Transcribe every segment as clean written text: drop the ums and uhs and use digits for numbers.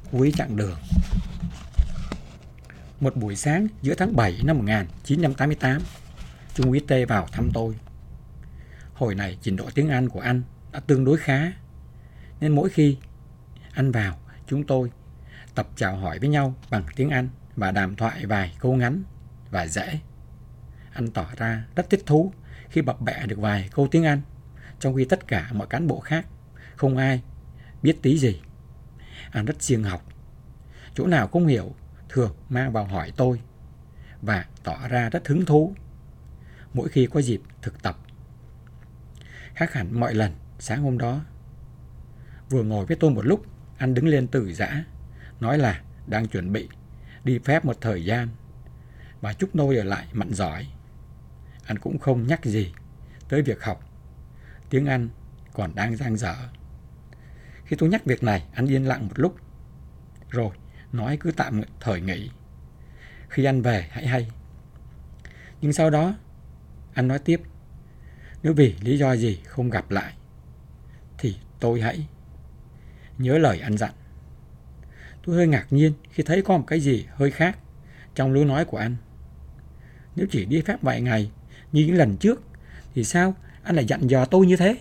cuối chặng đường. Một buổi sáng giữa tháng 7 năm 1988, Trung úy T vào thăm tôi. Hồi này trình độ tiếng Anh của anh đã tương đối khá, nên mỗi khi anh vào, chúng tôi tập chào hỏi với nhau bằng tiếng Anh và đàm thoại vài câu ngắn và dễ. Anh tỏ ra rất thích thú khi bập bẹ được vài câu tiếng Anh, trong khi tất cả mọi cán bộ khác không ai biết tí gì. Anh rất siêng học, chỗ nào không hiểu thường mang vào hỏi tôi và tỏ ra rất hứng thú mỗi khi có dịp thực tập. Khác hẳn mọi lần, sáng hôm đó, vừa ngồi với tôi một lúc, anh đứng lên từ giã, nói là đang chuẩn bị đi phép một thời gian và chúc tôi ở lại mạnh giỏi. Anh cũng không nhắc gì tới việc học, tiếng Anh còn đang dang dở. Khi tôi nhắc việc này, anh yên lặng một lúc, rồi nói cứ tạm thời nghỉ, khi anh về hãy hay. Nhưng sau đó, anh nói tiếp, nếu vì lý do gì không gặp lại, thì tôi hãy nhớ lời anh dặn. Tôi hơi ngạc nhiên khi thấy có một cái gì hơi khác trong lối nói của anh. Nếu chỉ đi phép vài ngày như những lần trước, thì sao anh lại dặn dò tôi như thế?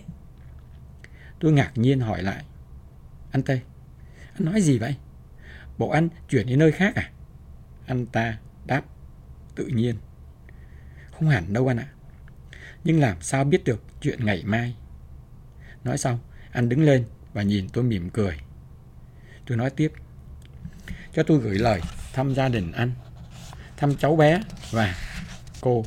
Tôi ngạc nhiên hỏi lại, anh T, anh nói gì vậy? Bộ anh chuyển đi nơi khác à? Anh ta đáp tự nhiên, không hẳn đâu anh ạ. Nhưng làm sao biết được chuyện ngày mai? Nói xong, anh đứng lên và nhìn tôi mỉm cười. Tôi nói tiếp, cho tôi gửi lời thăm gia đình anh, thăm cháu bé và cô.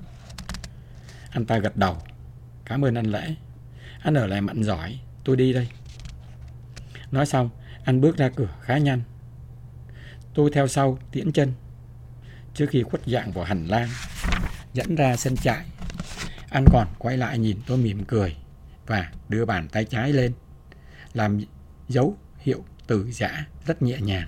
Anh ta gật đầu, cảm ơn anh Lễ. Anh ở lại mạnh giỏi, tôi đi đây. Nói xong, anh bước ra cửa khá nhanh. Tôi theo sau tiễn chân. Trước khi khuất dạng vào hành lang dẫn ra sân trại, anh còn quay lại nhìn tôi mỉm cười và đưa bàn tay trái lên, làm dấu hiệu từ giã rất nhẹ nhàng.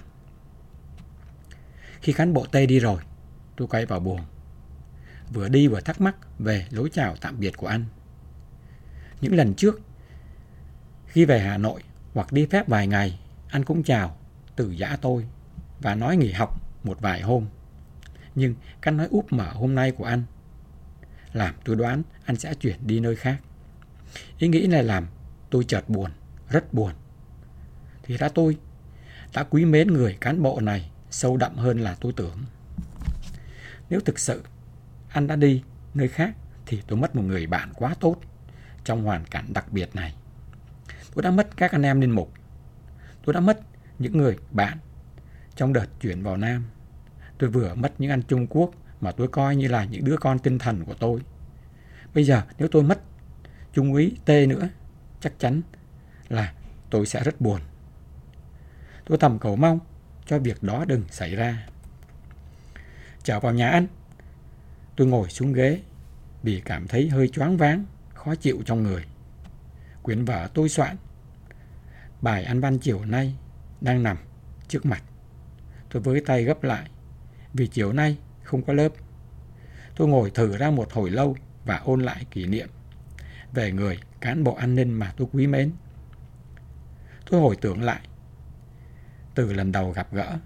Khi cán bộ T đi rồi, tôi quay vào buồng, vừa đi vừa thắc mắc về lối chào tạm biệt của anh. Những lần trước, khi về Hà Nội hoặc đi phép vài ngày, anh cũng chào từ giã tôi và nói nghỉ học một vài hôm. Nhưng cách nói úp mở hôm nay của anh làm tôi đoán anh sẽ chuyển đi nơi khác. Ý nghĩ này làm tôi chợt buồn, rất buồn. Thì ra tôi đã quý mến người cán bộ này sâu đậm hơn là tôi tưởng. Nếu thực sự anh đã đi nơi khác thì tôi mất một người bạn quá tốt trong hoàn cảnh đặc biệt này. Tôi đã mất các anh em linh mục. Tôi đã mất những người bạn trong đợt chuyển vào Nam. Tôi vừa mất những anh Trung Quốc mà tôi coi như là những đứa con tinh thần của tôi. Bây giờ nếu tôi mất Trung úy T nữa, chắc chắn là tôi sẽ rất buồn. Tôi thầm cầu mong cho việc đó đừng xảy ra. Trở vào nhà ăn, tôi ngồi xuống ghế vì cảm thấy hơi choáng váng, khó chịu trong người. Quyển vở tôi soạn, bài Anh văn chiều nay đang nằm trước mặt. Tôi với tay gấp lại vì chiều nay không có lớp. Tôi ngồi thử ra một hồi lâu và ôn lại kỷ niệm về người cán bộ an ninh mà tôi quý mến. Tôi hồi tưởng lại từ lần đầu gặp gỡ,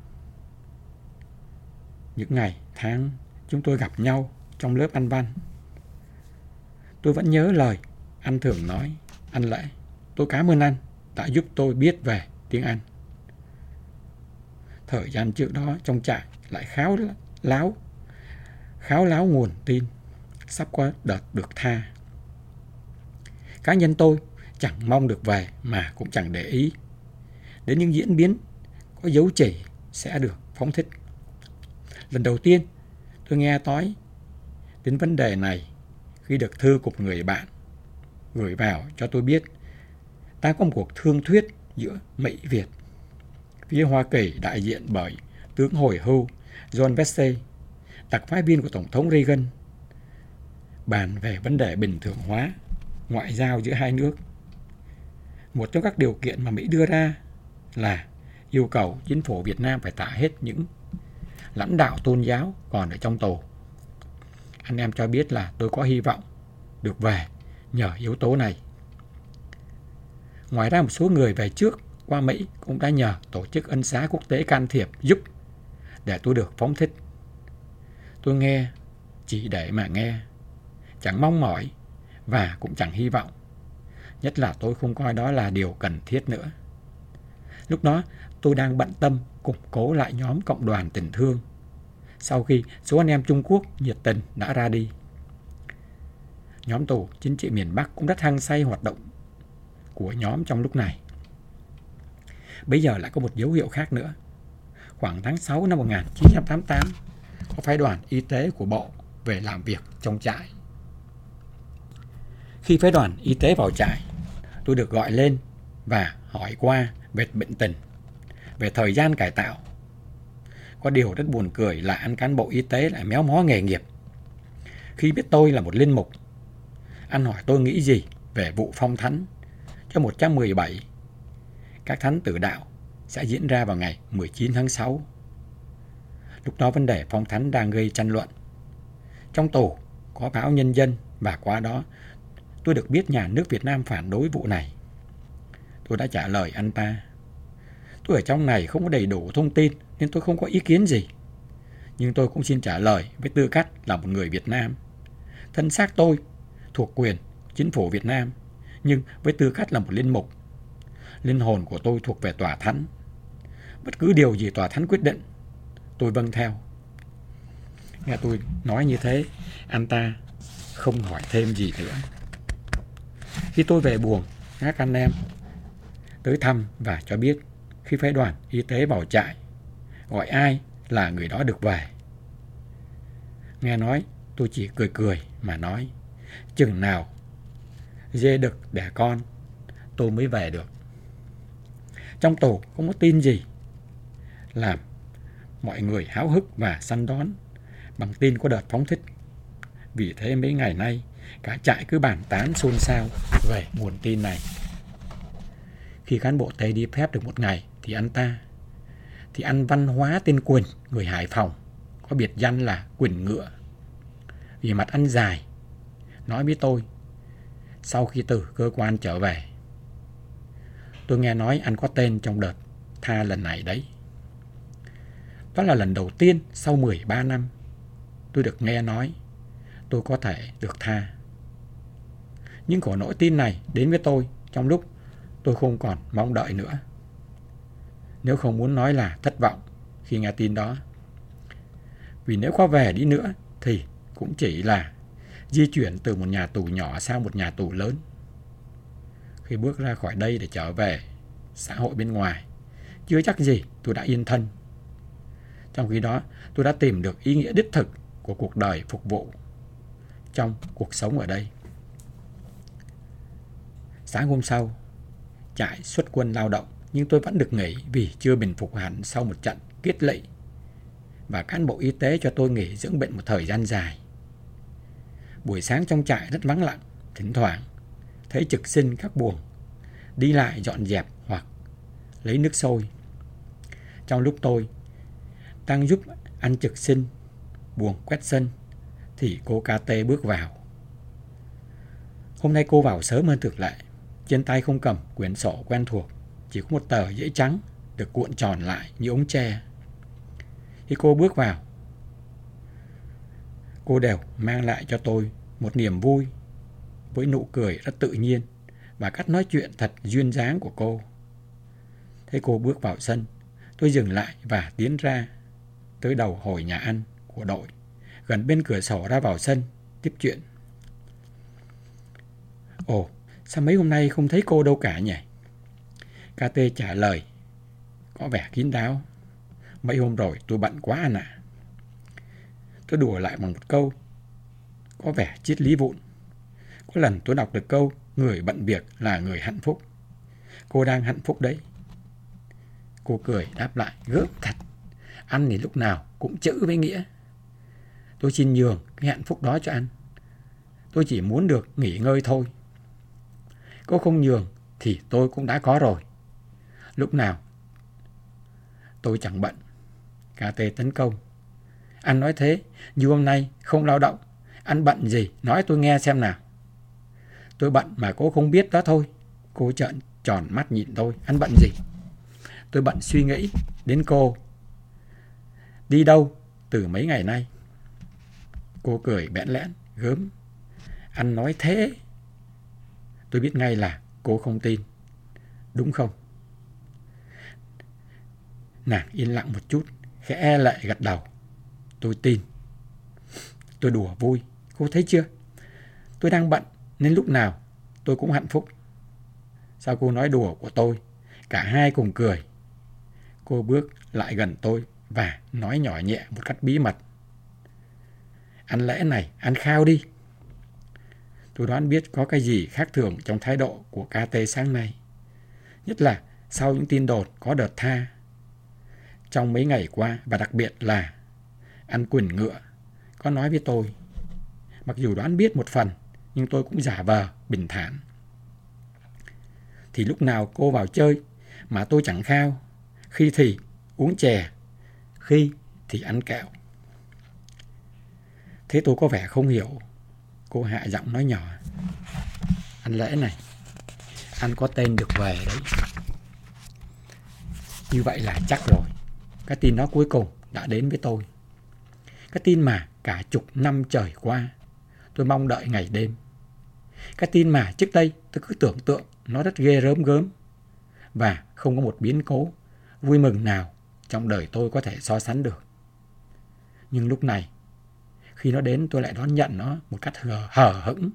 những ngày tháng chúng tôi gặp nhau trong lớp Anh văn. Tôi vẫn nhớ lời anh thường nói, anh Lễ, tôi cảm ơn anh đã giúp tôi biết về tiếng Anh. Thời gian trước đó trong trại lại kháo láo nguồn tin sắp có đợt được tha. Cá nhân tôi chẳng mong được về mà cũng chẳng để ý đến những diễn biến có dấu chỉ sẽ được phóng thích. Lần đầu tiên tôi nghe nói đến vấn đề này khi được thư của một người bạn gửi vào cho tôi biết ta có một cuộc thương thuyết giữa Mỹ Việt. Phía Hoa Kỳ đại diện bởi tướng hồi hưu John Vesey, đặc phái viên của Tổng thống Reagan, bàn về vấn đề bình thường hóa ngoại giao giữa hai nước. Một trong các điều kiện mà Mỹ đưa ra là yêu cầu chính phủ Việt Nam phải thả hết những lãnh đạo tôn giáo còn ở trong tù. Anh em cho biết là tôi có hy vọng được về nhờ yếu tố này. Ngoài ra một số người về trước qua Mỹ cũng đã nhờ tổ chức ân xá quốc tế can thiệp giúp để tôi được phóng thích. Tôi nghe chỉ để mà nghe, chẳng mong mỏi và cũng chẳng hy vọng. Nhất là tôi không coi đó là điều cần thiết nữa. Lúc đó tôi đang bận tâm củng cố lại nhóm cộng đoàn tình thương sau khi số anh em Trung Quốc nhiệt tình đã ra đi. Nhóm tù chính trị miền Bắc cũng rất hăng say hoạt động của nhóm trong lúc này. Bây giờ lại có một dấu hiệu khác nữa. Khoảng tháng 6 năm 1988, có phái đoàn y tế của Bộ về làm việc trong trại. Khi phái đoàn y tế vào trại, tôi được gọi lên và hỏi qua về bệnh tình, về thời gian cải tạo. Có điều rất buồn cười là anh cán bộ y tế lại méo mó nghề nghiệp. Khi biết tôi là một linh mục, anh hỏi tôi nghĩ gì về vụ phong thánh cho 117 các thánh tử đạo sẽ diễn ra vào ngày 19 tháng 6. Lúc đó vấn đề phong thánh đang gây tranh luận. Trong tù có báo Nhân dân và qua đó tôi được biết nhà nước Việt Nam phản đối vụ này. Tôi đã trả lời anh ta: tôi ở trong này không có đầy đủ thông tin nên tôi không có ý kiến gì. Nhưng tôi cũng xin trả lời với tư cách là một người Việt Nam. Thân xác tôi thuộc quyền chính phủ Việt Nam, nhưng với tư cách là một linh mục, linh hồn của tôi thuộc về tòa thánh. Bất cứ điều gì tòa thánh quyết định, tôi vâng theo. Nghe tôi nói như thế, anh ta không hỏi thêm gì nữa. Khi tôi về buồng, các anh em tới thăm và cho biết khi phái đoàn y tế vào trại, gọi ai là người đó được về. Nghe nói, tôi chỉ cười cười mà nói: chừng nào dê đực đẻ con, tôi mới về được. Trong tù không có tin gì làm mọi người háo hức và săn đón bằng tin có đợt phóng thích. Vì thế mấy ngày nay cả trại cứ bàn tán xôn xao về nguồn tin này. Khi cán bộ Tây đi phép được một ngày thì anh Văn Hóa tên Quỳnh, người Hải Phòng, có biệt danh là Quỳnh Ngựa. Vì mặt anh dài, nói với tôi sau khi từ cơ quan trở về: tôi nghe nói anh có tên trong đợt tha lần này đấy. Đó là lần đầu tiên sau 13 năm tôi được nghe nói tôi có thể được tha. Nhưng khổ nỗi tin này đến với tôi trong lúc tôi không còn mong đợi nữa. Nếu không muốn nói là thất vọng khi nghe tin đó. Vì nếu có về đi nữa thì cũng chỉ là di chuyển từ một nhà tù nhỏ sang một nhà tù lớn. Khi bước ra khỏi đây để trở về xã hội bên ngoài, chưa chắc gì tôi đã yên thân. Trong khi đó, tôi đã tìm được ý nghĩa đích thực của cuộc đời phục vụ trong cuộc sống ở đây. Sáng hôm sau, trại xuất quân lao động, nhưng tôi vẫn được nghỉ vì chưa bình phục hẳn sau một trận kiết lỵ, và cán bộ y tế cho tôi nghỉ dưỡng bệnh một thời gian dài. Buổi sáng trong trại rất vắng lặng, thỉnh thoảng thấy trực sinh các buồng đi lại dọn dẹp hoặc lấy nước sôi. Trong lúc tôi đang giúp anh trực sinh buồng quét sân thì cô KT bước vào. Hôm nay cô vào sớm hơn thường lệ. Trên tay không cầm quyển sổ quen thuộc, chỉ có một tờ giấy trắng được cuộn tròn lại như ống tre. Khi cô bước vào, cô đều mang lại cho tôi một niềm vui với nụ cười rất tự nhiên và cách nói chuyện thật duyên dáng của cô. Thấy cô bước vào sân, tôi dừng lại và tiến ra tới đầu hồi nhà ăn của đội, gần bên cửa sổ ra vào sân, tiếp chuyện. Ồ, sao mấy hôm nay không thấy cô đâu cả nhỉ? KT trả lời có vẻ kín đáo: mấy hôm rồi tôi bận quá anh ạ. Tôi đùa lại bằng một câu có vẻ triết lý vụn. Có lần tôi đọc được câu người bận việc là người hạnh phúc. Cô đang hạnh phúc đấy. Cô cười đáp lại: gớm thật, anh thì lúc nào cũng chữ với nghĩa. Tôi xin nhường cái hạnh phúc đó cho anh. Tôi chỉ muốn được nghỉ ngơi thôi. Cô không nhường thì tôi cũng đã có rồi. Lúc nào tôi chẳng bận. KT tấn công: anh nói thế, như hôm nay không lao động, anh bận gì nói tôi nghe xem nào. Tôi bận mà cô không biết đó thôi. Cô trợn tròn mắt nhìn tôi: anh bận gì? tôi bận suy nghĩ đến cô đi đâu từ mấy ngày nay. Cô cười bẽn lẽn, gớm. Anh nói thế. Tôi biết ngay là cô không tin, đúng không? Nàng yên lặng một chút, khẽ e lệ gật đầu. Tôi tin. Tôi đùa vui, cô thấy chưa? Tôi đang bận nên lúc nào tôi cũng hạnh phúc. Sau câu nói đùa của tôi, cả hai cùng cười. Cô bước lại gần tôi và nói nhỏ nhẹ một cách bí mật. Anh Lẽ này, anh khao đi. Tôi đoán biết có cái gì khác thường trong thái độ của KT sáng nay. Nhất là sau những tin đồn có đợt tha trong mấy ngày qua, và đặc biệt là anh Quỳnh Ngựa có nói với tôi. Mặc dù đoán biết một phần, nhưng tôi cũng giả vờ bình thản. Thì lúc nào cô vào chơi mà tôi chẳng khao. Khi thì uống chè, khi thì ăn kẹo. Thế tôi có vẻ không hiểu. Cô hạ giọng nói nhỏ. Anh Lẽ này, anh có tên được về đấy. Như vậy là chắc rồi. Cái tin đó cuối cùng đã đến với tôi. Cái tin mà cả chục năm trời qua tôi mong đợi ngày đêm. Cái tin mà trước đây tôi cứ tưởng tượng nó rất ghê rớm gớm, và không có một biến cố vui mừng nào trong đời tôi có thể so sánh được. Nhưng lúc này, khi nó đến, tôi lại đón nhận nó một cách hờ hững.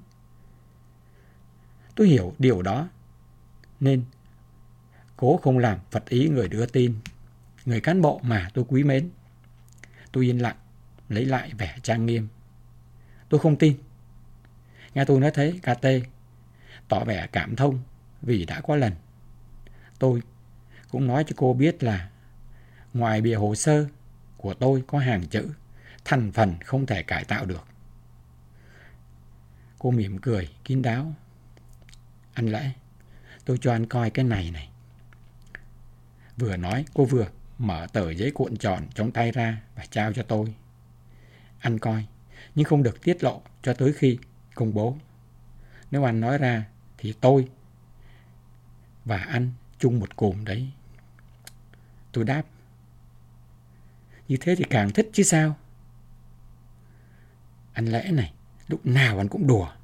Tôi hiểu điều đó, nên cố không làm phật ý người đưa tin, người cán bộ mà tôi quý mến. Tôi yên lặng, lấy lại vẻ trang nghiêm. Tôi không tin. Nghe tôi nói thế, KT tỏ vẻ cảm thông vì đã có lần tôi cũng nói cho cô biết là ngoài bìa hồ sơ của tôi có hàng chữ thành phần không thể cải tạo được. Cô mỉm cười kín đáo. Anh Lẽ, tôi cho anh coi cái này. Vừa nói, cô vừa mở tờ giấy cuộn tròn trong tay ra và trao cho tôi. Anh coi, nhưng không được tiết lộ cho tới khi công bố. Nếu anh nói ra thì tôi và anh chung một cùm đấy. Tôi đáp. Như thế thì càng thích chứ sao? Anh Lẽ này, lúc nào anh cũng đùa.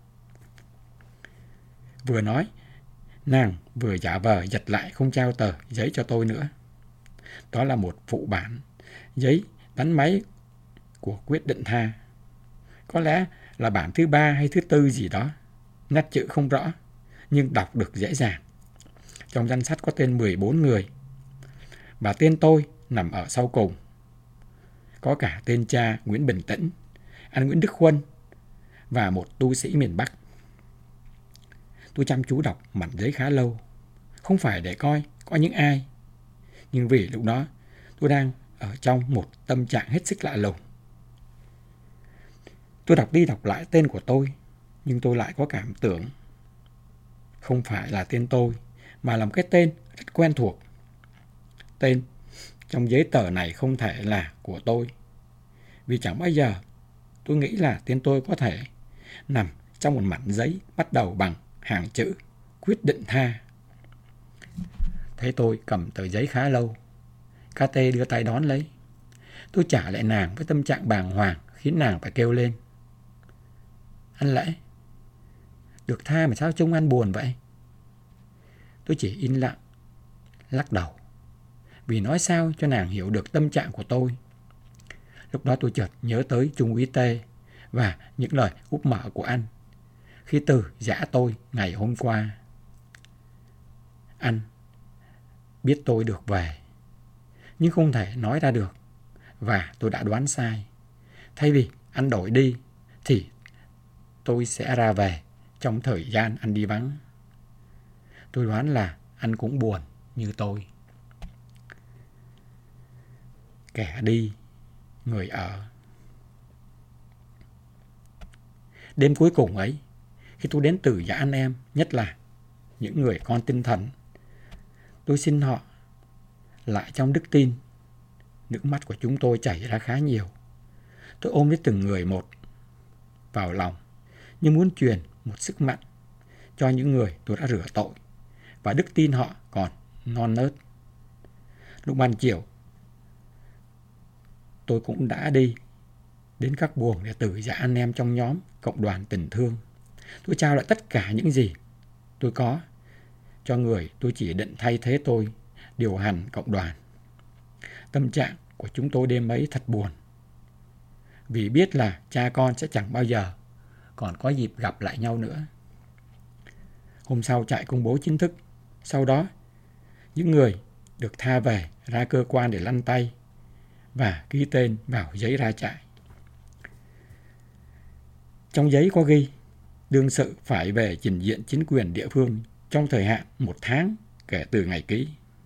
Vừa nói, nàng vừa giả vờ giật lại không trao tờ giấy cho tôi nữa. Đó là một phụ bản giấy đánh máy của quyết định tha. Có lẽ là bản thứ 3 hay thứ 4 gì đó. Nét chữ không rõ, nhưng đọc được dễ dàng. Trong danh sách có tên 14 người, và tên tôi nằm ở sau cùng. Có cả tên cha Nguyễn Bình Tĩnh, anh Nguyễn Đức Huân và một tu sĩ miền Bắc. Tôi chăm chú đọc mảnh giấy khá lâu, không phải để coi có những ai, nhưng vì lúc đó tôi đang ở trong một tâm trạng hết sức lạ lùng. Tôi đọc đi đọc lại tên của tôi, nhưng tôi lại có cảm tưởng không phải là tên tôi, mà là một cái tên rất quen thuộc. Tên trong giấy tờ này không thể là của tôi, vì chẳng bao giờ tôi nghĩ là tên tôi có thể nằm trong một mảnh giấy bắt đầu bằng hàng chữ quyết định tha. Thấy tôi cầm tờ giấy khá lâu, KT đưa tay đón lấy. Tôi trả lại nàng với tâm trạng bàng hoàng khiến nàng phải kêu lên. Anh Lẽ, được tha mà sao trông anh buồn vậy? Tôi chỉ yên lặng, lắc đầu, vì nói sao cho nàng hiểu được tâm trạng của tôi. Lúc đó tôi chợt nhớ tới Trung úy T và những lời úp mở của anh khi từ giã tôi ngày hôm qua. Anh biết tôi được về, nhưng không thể nói ra được, và tôi đã đoán sai. Thay vì anh đổi đi thì tôi sẽ ra về trong thời gian anh đi vắng. Tôi đoán là anh cũng buồn như tôi. Kẻ đi, người ở. Đêm cuối cùng ấy, khi tôi đến từ giã anh em, nhất là những người con tinh thần, tôi xin họ lại trong đức tin. Nước mắt của chúng tôi chảy ra khá nhiều. Tôi ôm lấy từng người một vào lòng, như muốn truyền một sức mạnh cho những người tôi đã rửa tội, và đức tin họ còn non nớt. Lúc ban chiều, tôi cũng đã đi đến các buồng để từ giã anh em trong nhóm cộng đoàn tình thương. Tôi trao lại tất cả những gì tôi có cho người tôi chỉ định thay thế tôi điều hành cộng đoàn. Tâm trạng của chúng tôi đêm ấy thật buồn, vì biết là cha con sẽ chẳng bao giờ còn có dịp gặp lại nhau nữa. Hôm sau trại công bố chính thức. Sau đó, những người được tha về ra cơ quan để lăn tay và ký tên vào giấy ra trại. Trong giấy có ghi đương sự phải về trình diện chính quyền địa phương trong thời hạn 1 tháng kể từ ngày ký.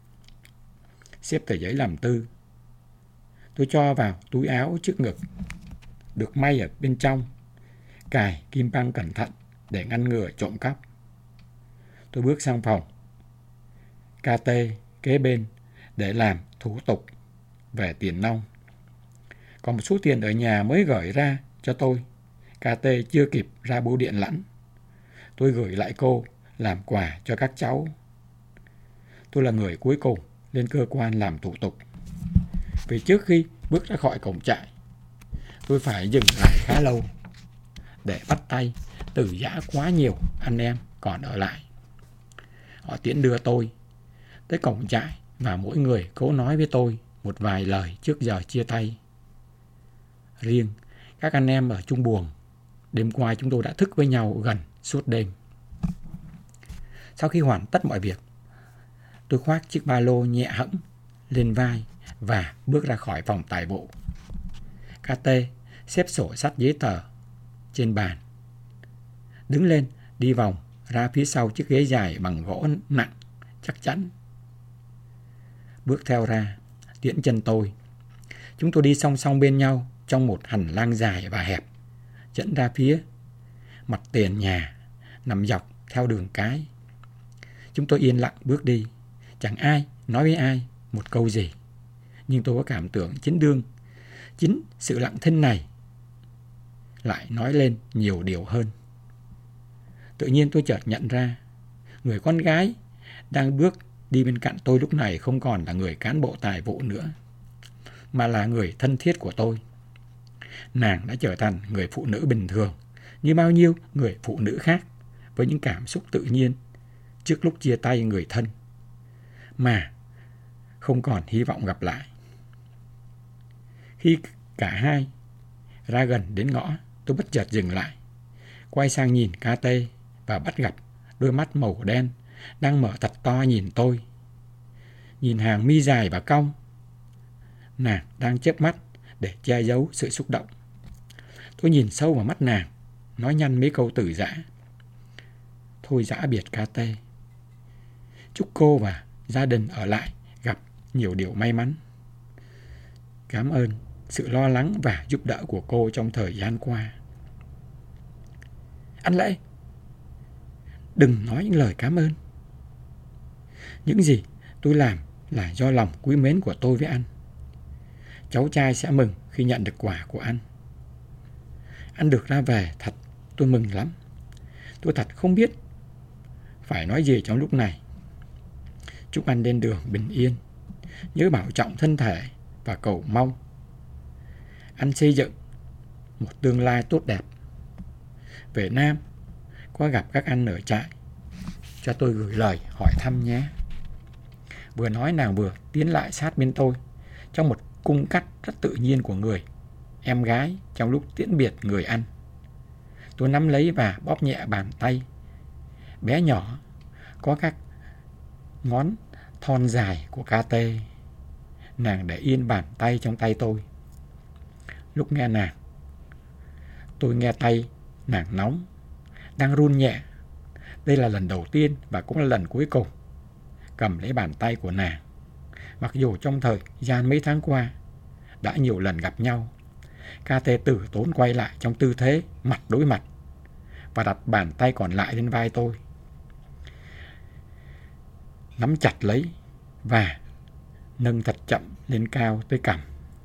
Xếp tờ giấy làm tư. Tôi cho vào túi áo trước ngực, được may ở bên trong, cài kim băng cẩn thận để ngăn ngừa trộm cắp. Tôi bước sang phòng KT kế bên để làm thủ tục về tiền nong. Còn một số tiền ở nhà mới gửi ra cho tôi, KT chưa kịp ra bưu điện lãnh. Tôi gửi lại cô làm quà cho các cháu. Tôi là người cuối cùng lên cơ quan làm thủ tục. Vì trước khi bước ra khỏi cổng trại, tôi phải dừng lại khá lâu để bắt tay từ giã quá nhiều anh em còn ở lại. Họ tiễn đưa tôi tới cổng trại và mỗi người cố nói với tôi một vài lời trước giờ chia tay. Riêng các anh em ở chung buồng, đêm qua chúng tôi đã thức với nhau gần suốt đêm. Sau khi hoàn tất mọi việc, tôi khoác chiếc ba lô nhẹ hẫng lên vai và bước ra khỏi phòng tài vụ. KT xếp sổ sách giấy tờ trên bàn, đứng lên đi vòng ra phía sau chiếc ghế dài bằng gỗ nặng chắc chắn. Bước theo ra, tiễn chân tôi. Chúng tôi đi song song bên nhau trong một hành lang dài và hẹp, dẫn ra phía mặt tiền nhà, nằm dọc theo đường cái. Chúng tôi yên lặng bước đi, chẳng ai nói với ai một câu gì. Nhưng tôi có cảm tưởng chính sự lặng thinh này lại nói lên nhiều điều hơn. Tự nhiên tôi chợt nhận ra, người con gái đang bước đi bên cạnh tôi lúc này không còn là người cán bộ tài vụ nữa, mà là người thân thiết của tôi. Nàng đã trở thành người phụ nữ bình thường như bao nhiêu người phụ nữ khác, với những cảm xúc tự nhiên trước lúc chia tay người thân, mà không còn hy vọng gặp lại. Khi cả hai ra gần đến ngõ, tôi bất chợt dừng lại, quay sang nhìn KT và bắt gặp đôi mắt màu đen đang mở thật to nhìn tôi. Nhìn hàng mi dài và cong, nàng đang chớp mắt để che giấu sự xúc động. Tôi nhìn sâu vào mắt nàng, nói nhanh mấy câu từ giã. Thôi giã biệt KT. Chúc cô và gia đình ở lại gặp nhiều điều may mắn. Cảm ơn sự lo lắng và giúp đỡ của cô trong thời gian qua. Anh Lễ, đừng nói những lời cảm ơn. Những gì tôi làm là do lòng quý mến của tôi với anh. Cháu trai sẽ mừng khi nhận được quà của anh. Anh được ra về thật, tôi mừng lắm. Tôi thật không biết phải nói gì trong lúc này. Chúc anh lên đường bình yên, nhớ bảo trọng thân thể và cầu mong anh xây dựng một tương lai tốt đẹp. Về Nam, có gặp các anh ở trại, cho tôi gửi lời hỏi thăm nhé. Vừa nói nàng vừa tiến lại sát bên tôi, trong một cung cách rất tự nhiên của người em gái trong lúc tiễn biệt người anh. Tôi nắm lấy và bóp nhẹ bàn tay bé nhỏ có các ngón thon dài của KT. Nàng để yên bàn tay trong tay tôi. Lúc nghe nàng, tôi nghe tay nàng nóng, đang run nhẹ. Đây là lần đầu tiên và cũng là lần cuối cùng cầm lấy bàn tay của nàng. Mặc dù trong thời gian mấy tháng qua đã nhiều lần gặp nhau, KT tử tốn quay lại trong tư thế mặt đối mặt và đặt bàn tay còn lại lên vai tôi, nắm chặt lấy và nâng thật chậm lên cao tới cằm.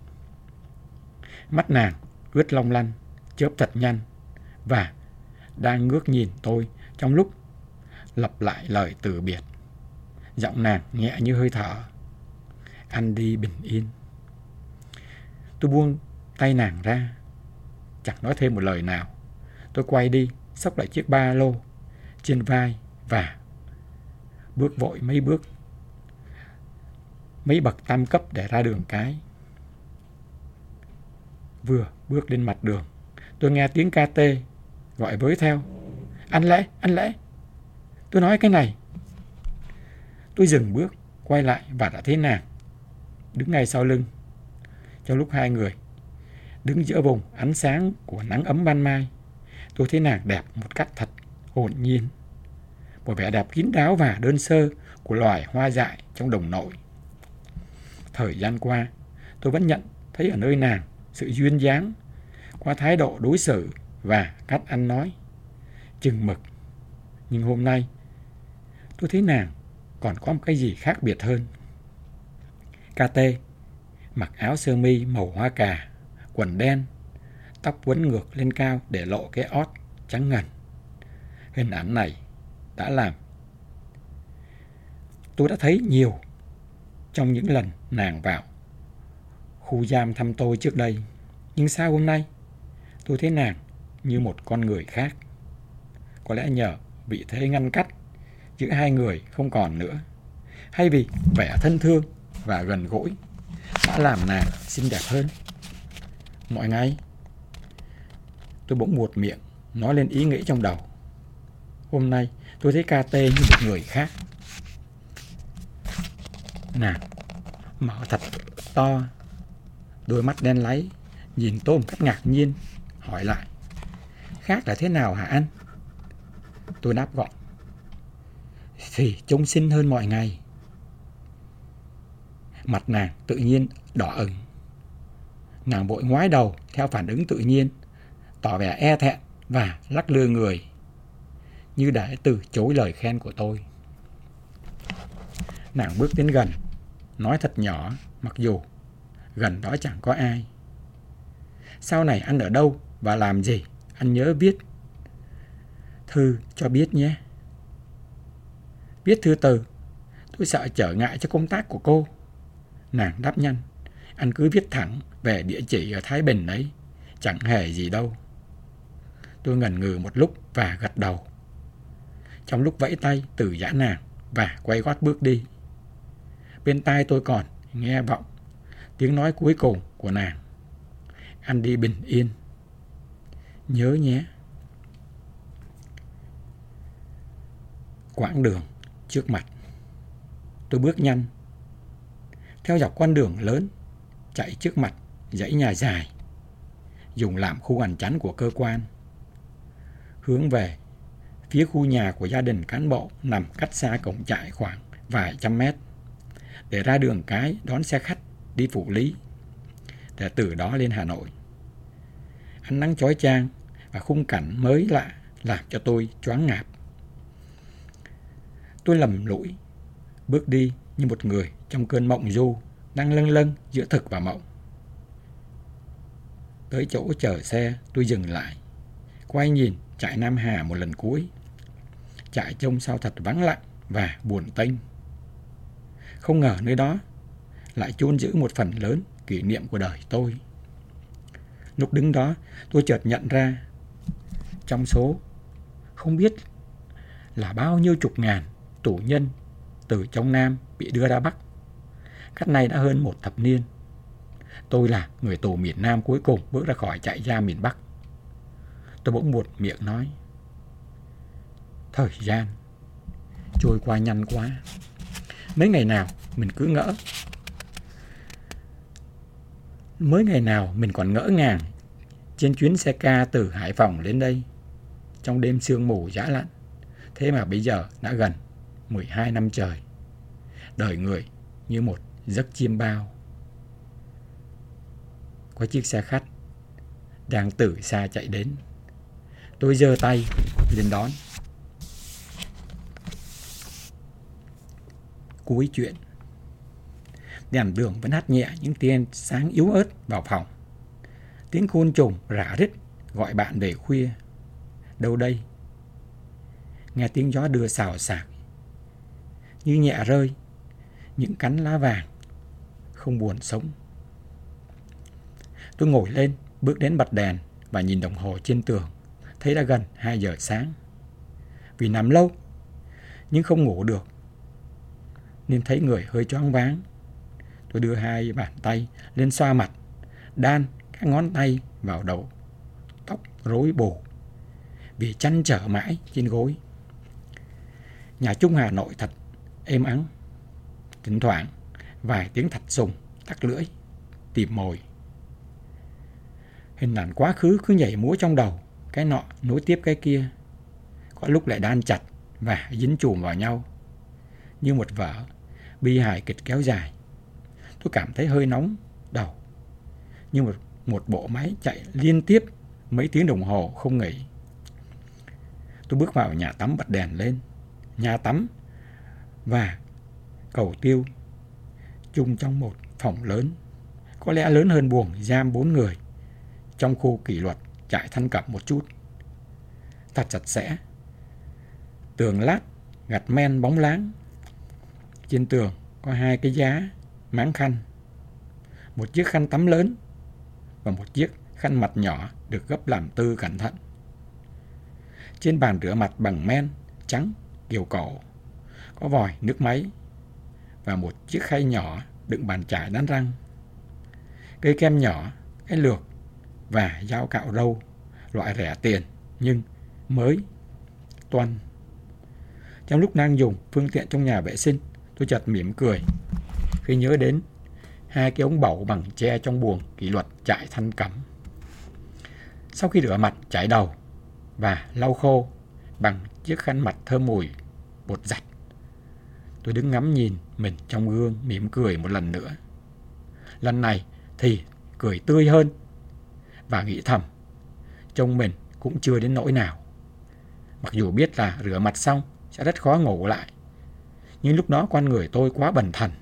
Mắt nàng ướt long lanh, chớp thật nhanh và đang ngước nhìn tôi trong lúc lặp lại lời từ biệt. Giọng nàng nhẹ như hơi thở. Anh đi bình yên. Tôi buông tay nàng ra, chẳng nói thêm một lời nào. Tôi quay đi, xốc lại chiếc ba lô trên vai và bước vội mấy bậc tam cấp để ra đường cái. Vừa bước lên mặt đường, tôi nghe tiếng KT gọi với theo. Anh Lễ. Tôi nói cái này. Tôi dừng bước, quay lại và đã thấy nàng đứng ngay sau lưng. Trong lúc hai người đứng giữa vùng ánh sáng của nắng ấm ban mai, tôi thấy nàng đẹp một cách thật hồn nhiên. Một vẻ đẹp kín đáo và đơn sơ của loài hoa dại trong đồng nội. Thời gian qua, tôi vẫn nhận thấy ở nơi nàng sự duyên dáng qua thái độ đối xử và cách ăn nói chừng mực. Nhưng hôm nay, tôi thấy nàng còn có một cái gì khác biệt hơn. KT mặc áo sơ mi màu hoa cà, quần đen, tóc quấn ngược lên cao để lộ cái ót trắng ngần. Hình ảnh này đã làm tôi đã thấy nhiều trong những lần nàng vào khu giam thăm tôi trước đây. Nhưng sao hôm nay tôi thấy nàng như một con người khác? Có lẽ nhờ vị thế ngăn cách giữa hai người không còn nữa, hay vì vẻ thân thương và gần gũi đã làm nàng xinh đẹp hơn. Mọi ngày tôi bỗng buột miệng nói lên ý nghĩ trong đầu. Hôm nay tôi thấy KT như một người khác. Nàng mở thật to đôi mắt đen láy, nhìn tôi một cách ngạc nhiên, hỏi lại: Khác là thế nào hả anh? Tôi đáp gọn: Thì trông xinh hơn mọi ngày. Mặt nàng tự nhiên đỏ ửng. Nàng vội ngoái đầu theo phản ứng tự nhiên, tỏ vẻ e thẹn và lắc lư người, như để từ chối lời khen của tôi. Nàng bước đến gần, nói thật nhỏ, mặc dù gần đó chẳng có ai: Sau này anh ở đâu và làm gì, anh nhớ viết thư cho biết nhé. Viết thư từ? Tôi sợ trở ngại cho công tác của cô. Nàng đáp nhanh: Anh cứ viết thẳng về địa chỉ ở Thái Bình ấy, chẳng hề gì đâu. Tôi ngần ngừ một lúc và gật đầu, trong lúc vẫy tay từ giã nàng và quay gót bước đi. Bên tai tôi còn nghe vọng tiếng nói cuối cùng của nàng: Anh đi bình yên, nhớ nhé. Quãng đường trước mặt, tôi bước nhanh theo dọc con đường lớn chạy trước mặt dãy nhà dài dùng làm khu hành chánh của cơ quan, hướng về phía khu nhà của gia đình cán bộ nằm cách xa cổng trại khoảng vài trăm mét, để ra đường cái đón xe khách đi Phủ Lý, để từ đó lên Hà Nội. Ánh nắng chói chang và khung cảnh mới lạ làm cho tôi choáng ngợp. Tôi lầm lũi bước đi như một người trong cơn mộng du đang lâng lâng giữa thực và mộng. Tới chỗ chờ xe, tôi dừng lại, quay nhìn trại Nam Hà một lần cuối. Trại trông sao thật vắng lặng và buồn tênh. Không ngờ nơi đó lại chôn giữ một phần lớn kỷ niệm của đời tôi. Lúc đứng đó, tôi chợt nhận ra, trong số không biết là bao nhiêu chục ngàn tù nhân từ trong Nam bị đưa ra Bắc, cách nay đã hơn một thập niên, tôi là người tù miền Nam cuối cùng bước ra khỏi trại giam miền Bắc. Tôi bỗng buột miệng nói: Thời gian trôi qua nhanh quá. Mấy ngày nào mình còn ngỡ ngàng trên chuyến xe ca từ Hải Phòng đến đây trong đêm sương mù giá lạnh. Thế mà bây giờ đã gần 12 năm trời. Đời người như một giấc chiêm bao. Có chiếc xe khách đang từ xa chạy đến. Tôi giơ tay lên đón. Cuối chuyện, đèn đường vẫn hắt nhẹ những tia sáng yếu ớt vào phòng. Tiếng côn trùng rả rít gọi bạn về khuya. Đâu đây? Nghe tiếng gió đưa xào xạc như nhẹ rơi những cánh lá vàng không buồn sống. Tôi ngồi lên, bước đến bật đèn và nhìn đồng hồ trên tường, thấy đã gần 2 giờ sáng. Vì nằm lâu, nhưng không ngủ được, nên thấy người hơi choáng váng. Tôi đưa 2 bàn tay lên xoa mặt, đan các ngón tay vào đầu tóc rối bù, vì chăn trở mãi trên gối. Nhà chung Hà Nội thật êm ắng, thỉnh thoảng vài tiếng thạch sùng tắc lưỡi tìm mồi. Hình ảnh quá khứ cứ nhảy múa trong đầu, cái nọ nối tiếp cái kia, có lúc lại đan chặt và dính chùm vào nhau như một vở bi hài kịch kéo dài. Tôi cảm thấy hơi nóng đầu, như một bộ máy chạy liên tiếp mấy tiếng đồng hồ không nghỉ. Tôi bước vào nhà tắm, bật đèn lên. Nhà tắm và cầu tiêu chung trong một phòng lớn, có lẽ lớn hơn buồng giam 4 người trong khu kỷ luật trại Thanh Cẩm một chút. Thật sạch sẽ, tường lát gạch men bóng láng. Trên tường có 2 cái giá máng khăn, một chiếc khăn tắm lớn và một chiếc khăn mặt nhỏ được gấp làm tư cẩn thận. Trên bàn rửa mặt bằng men trắng kiểu cổ có vòi nước máy và một chiếc khay nhỏ đựng bàn chải đánh răng, cây kem nhỏ, cái lược và dao cạo râu loại rẻ tiền nhưng mới toanh. Trong lúc đang dùng phương tiện trong nhà vệ sinh, tôi chợt mỉm cười khi nhớ đến 2 cái ống bẩu bằng tre trong buồng kỷ luật trại Thanh Cẩm. Sau khi rửa mặt, chải đầu và lau khô bằng chiếc khăn mặt thơm mùi bột giặt, tôi đứng ngắm nhìn mình trong gương, mỉm cười một lần nữa. Lần này thì cười tươi hơn và nghĩ thầm, trông mình cũng chưa đến nỗi nào. Mặc dù biết là rửa mặt xong sẽ rất khó ngủ lại, nhưng lúc đó con người tôi quá bần thần,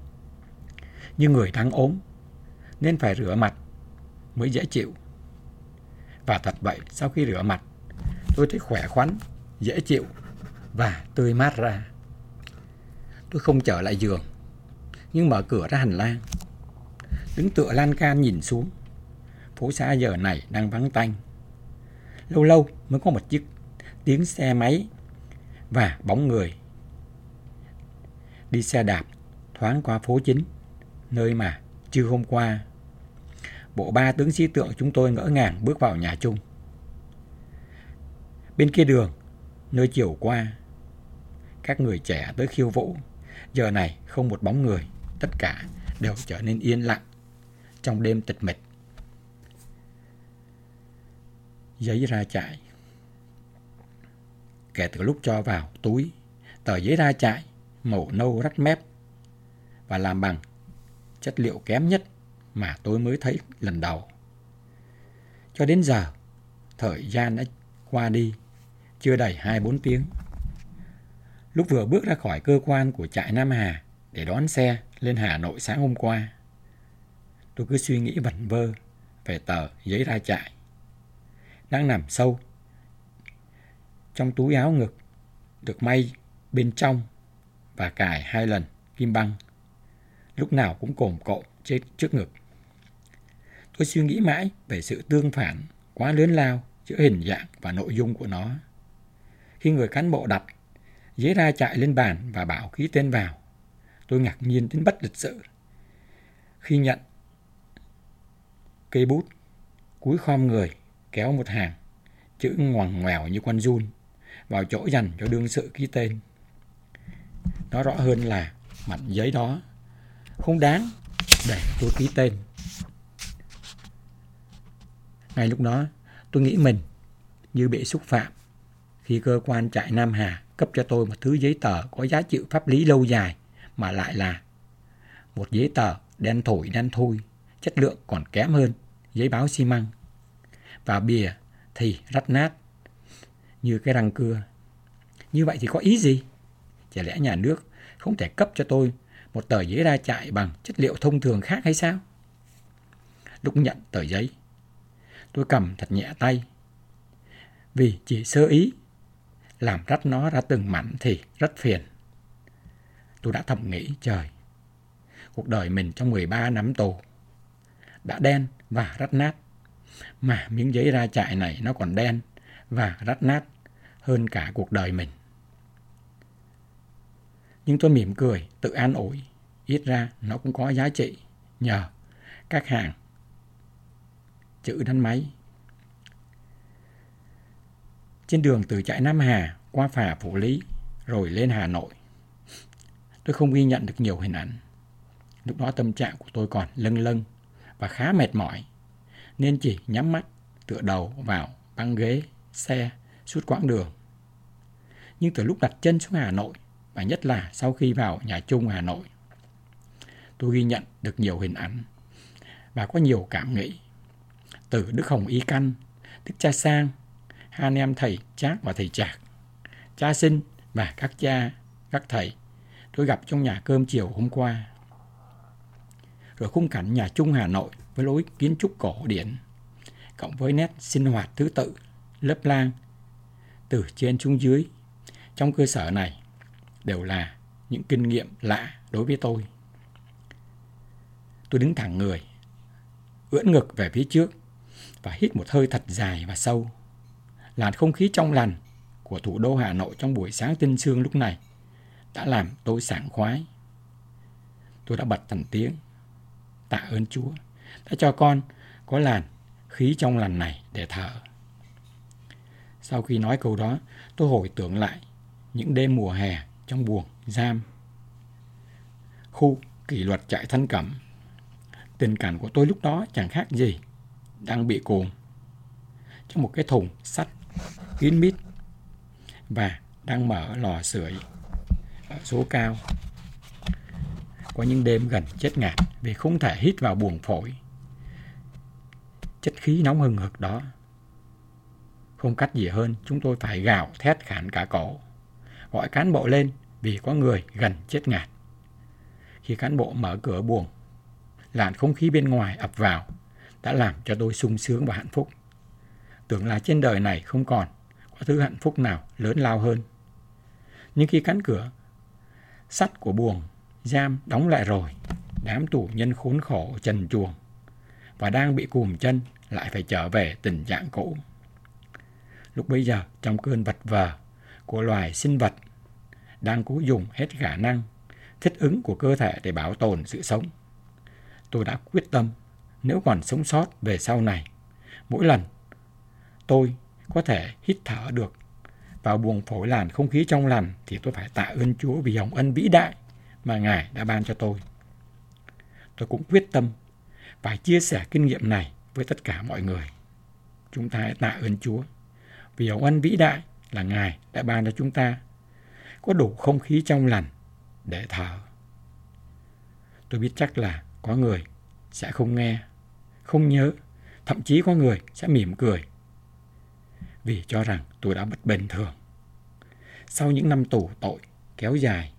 như người đang ốm, nên phải rửa mặt mới dễ chịu. Và thật vậy, sau khi rửa mặt, tôi thấy khỏe khoắn, dễ chịu và tươi mát ra. Tôi không trở lại giường, nhưng mở cửa ra hành lang, đứng tựa lan can nhìn xuống. Phố xá giờ này đang vắng tanh. Lâu lâu mới có một chiếc tiếng xe máy và bóng người đi xe đạp thoáng qua phố chính, nơi mà trưa hôm qua bộ 3 tướng sĩ tượng chúng tôi ngỡ ngàng bước vào nhà chung. Bên kia đường, nơi chiều qua các người trẻ tới khiêu vũ, giờ này không một bóng người, tất cả đều trở nên yên lặng trong đêm tịch mịch. Giấy ra trại. Kể từ lúc cho vào túi, tờ giấy ra trại màu nâu rắt mép và làm bằng chất liệu kém nhất mà tôi mới thấy lần đầu. Cho đến giờ, thời gian đã qua đi chưa đầy 2-4 tiếng. Lúc vừa bước ra khỏi cơ quan của trại Nam Hà để đón xe lên Hà Nội sáng hôm qua, tôi cứ suy nghĩ vẩn vơ về tờ giấy ra trại đang nằm sâu trong túi áo ngực được may bên trong và cài 2 lần kim băng, lúc nào cũng cồm cộm trên trước ngực. Tôi suy nghĩ mãi về sự tương phản quá lớn lao giữa hình dạng và nội dung của nó. Khi người cán bộ đặt giấy ra trại lên bàn và bảo ký tên vào, tôi ngạc nhiên đến bất lịch sự. Khi nhận cây bút, cúi khom người kéo một hàng chữ ngoằn ngoèo như con giun vào chỗ dành cho đương sự ký tên. Nó rõ hơn là mảnh giấy đó không đáng để tôi ký tên. Ngay lúc đó, tôi nghĩ mình như bị xúc phạm khi cơ quan trại Nam Hà cấp cho tôi một thứ giấy tờ có giá trị pháp lý lâu dài, mà lại là một giấy tờ đen thủi đen thui, chất lượng còn kém hơn giấy báo xi măng, và bìa thì rách nát như cái răng cưa. Như vậy thì có ý gì? Chả lẽ nhà nước không thể cấp cho tôi một tờ giấy ra trại bằng chất liệu thông thường khác hay sao? Lúc nhận tờ giấy, tôi cầm thật nhẹ tay, vì chỉ sơ ý làm rách nó ra từng mảnh thì rất phiền. Tôi đã thầm nghĩ, trời, cuộc đời mình trong 13 năm tù đã đen và rách nát, mà miếng giấy ra trại này nó còn đen và rách nát hơn cả cuộc đời mình. Nhưng tôi mỉm cười, tự an ủi, ít ra nó cũng có giá trị nhờ các hàng chữ đánh máy. Trên đường từ trại Nam Hà qua phà Phủ Lý rồi lên Hà Nội, tôi không ghi nhận được nhiều hình ảnh. Lúc đó tâm trạng của tôi còn lâng lâng và khá mệt mỏi, nên chỉ nhắm mắt tựa đầu vào băng ghế xe suốt quãng đường. Nhưng từ lúc đặt chân xuống Hà Nội, và nhất là sau khi vào nhà chung Hà Nội, tôi ghi nhận được nhiều hình ảnh và có nhiều cảm nghĩ. Từ Đức Hồng Y Căn, Đức Cha Sang, hai anh em thầy Trác và thầy Trạc, cha Sinh và các cha, các thầy tôi gặp trong nhà cơm chiều hôm qua. Rồi khung cảnh nhà chung Hà Nội với lối kiến trúc cổ điển, cộng với nét sinh hoạt thứ tự, lớp lang, từ trên xuống dưới trong cơ sở này, đều là những kinh nghiệm lạ đối với tôi. Tôi đứng thẳng người, ưỡn ngực về phía trước và hít một hơi thật dài và sâu. Làn không khí trong lành của thủ đô Hà Nội trong buổi sáng tinh sương lúc này đã làm tôi sảng khoái. Tôi đã bật thành tiếng tạ ơn Chúa đã cho con có làn khí trong lành này để thở. Sau khi nói câu đó, tôi hồi tưởng lại những đêm mùa hè trong buồng giam khu kỷ luật trại Thân Cẩm. Tình cảnh của tôi lúc đó chẳng khác gì đang bị cùm trong một cái thùng sắt kín mít và đang mở lò sưởi ở số cao. Có những đêm gần chết ngạt vì không thể hít vào buồng phổi chất khí nóng hừng hực đó. Không cách gì hơn, chúng tôi phải gào thét khản cả cổ, gọi cán bộ lên vì có người gần chết ngạt. Khi cán bộ mở cửa buồng, làn không khí bên ngoài ập vào đã làm cho tôi sung sướng và hạnh phúc. Tưởng là trên đời này không còn có thứ hạnh phúc nào lớn lao hơn. Nhưng khi cánh cửa sắt của buồng giam đóng lại rồi, đám tù nhân khốn khổ trần truồng và đang bị cùm chân lại phải trở về tình trạng cũ. Lúc bấy giờ, trong cơn vật vờ của loài sinh vật đang cố dùng hết khả năng thích ứng của cơ thể để bảo tồn sự sống, tôi đã quyết tâm nếu còn sống sót về sau này, mỗi lần tôi có thể hít thở được vào buồng phổi làn không khí trong lành thì tôi phải tạ ơn Chúa vì hồng ân vĩ đại mà Ngài đã ban cho tôi. Tôi cũng quyết tâm phải chia sẻ kinh nghiệm này với tất cả mọi người. Chúng ta hãy tạ ơn Chúa vì hồng ân vĩ đại là Ngài đã ban cho chúng ta có đủ không khí trong lành để thở. Tôi biết chắc là có người sẽ không nghe, không nhớ, thậm chí có người sẽ mỉm cười vì cho rằng tôi đã bất bình thường. Sau những năm tù tội kéo dài,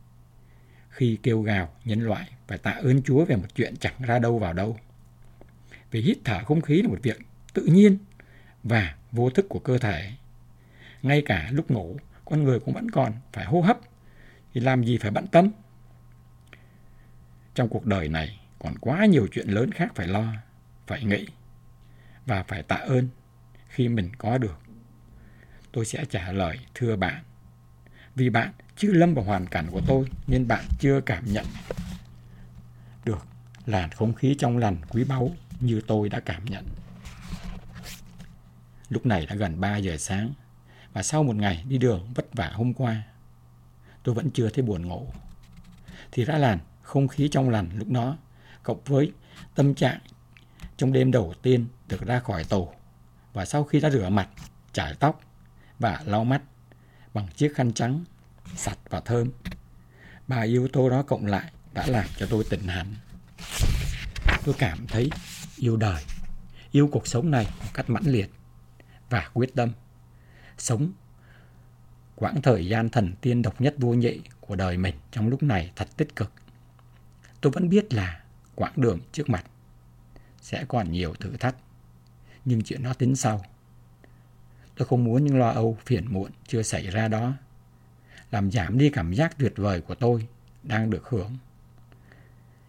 khi kêu gào nhân loại phải tạ ơn Chúa về một chuyện chẳng ra đâu vào đâu. Vì hít thở không khí là một việc tự nhiên và vô thức của cơ thể. Ngay cả lúc ngủ, con người cũng vẫn còn phải hô hấp, thì làm gì phải bận tâm. Trong cuộc đời này còn quá nhiều chuyện lớn khác phải lo, phải nghĩ và phải tạ ơn khi mình có được. Tôi sẽ trả lời thưa bạn, vì bạn chưa lâm vào hoàn cảnh của tôi nên bạn chưa cảm nhận được làn không khí trong lành quý báu như tôi đã cảm nhận. Lúc này đã gần 3 giờ sáng và sau một ngày đi đường vất vả hôm qua, tôi vẫn chưa thấy buồn ngủ. Thì ra làn không khí trong lành lúc đó cộng với tâm trạng trong đêm đầu tiên được ra khỏi tù và sau khi đã rửa mặt, chải tóc và lau mắt bằng chiếc khăn trắng sạch và thơm, 3 yếu tố đó cộng lại đã làm cho tôi tỉnh hẳn. Tôi cảm thấy yêu đời, yêu cuộc sống này một cách mãnh liệt và quyết tâm sống quãng thời gian thần tiên độc nhất vô nhị của đời mình trong lúc này thật tích cực. Tôi vẫn biết là quãng đường trước mặt sẽ còn nhiều thử thách, nhưng chuyện đó tính sau. Tôi không muốn những lo âu phiền muộn chưa xảy ra đó làm giảm đi cảm giác tuyệt vời của tôi đang được hưởng.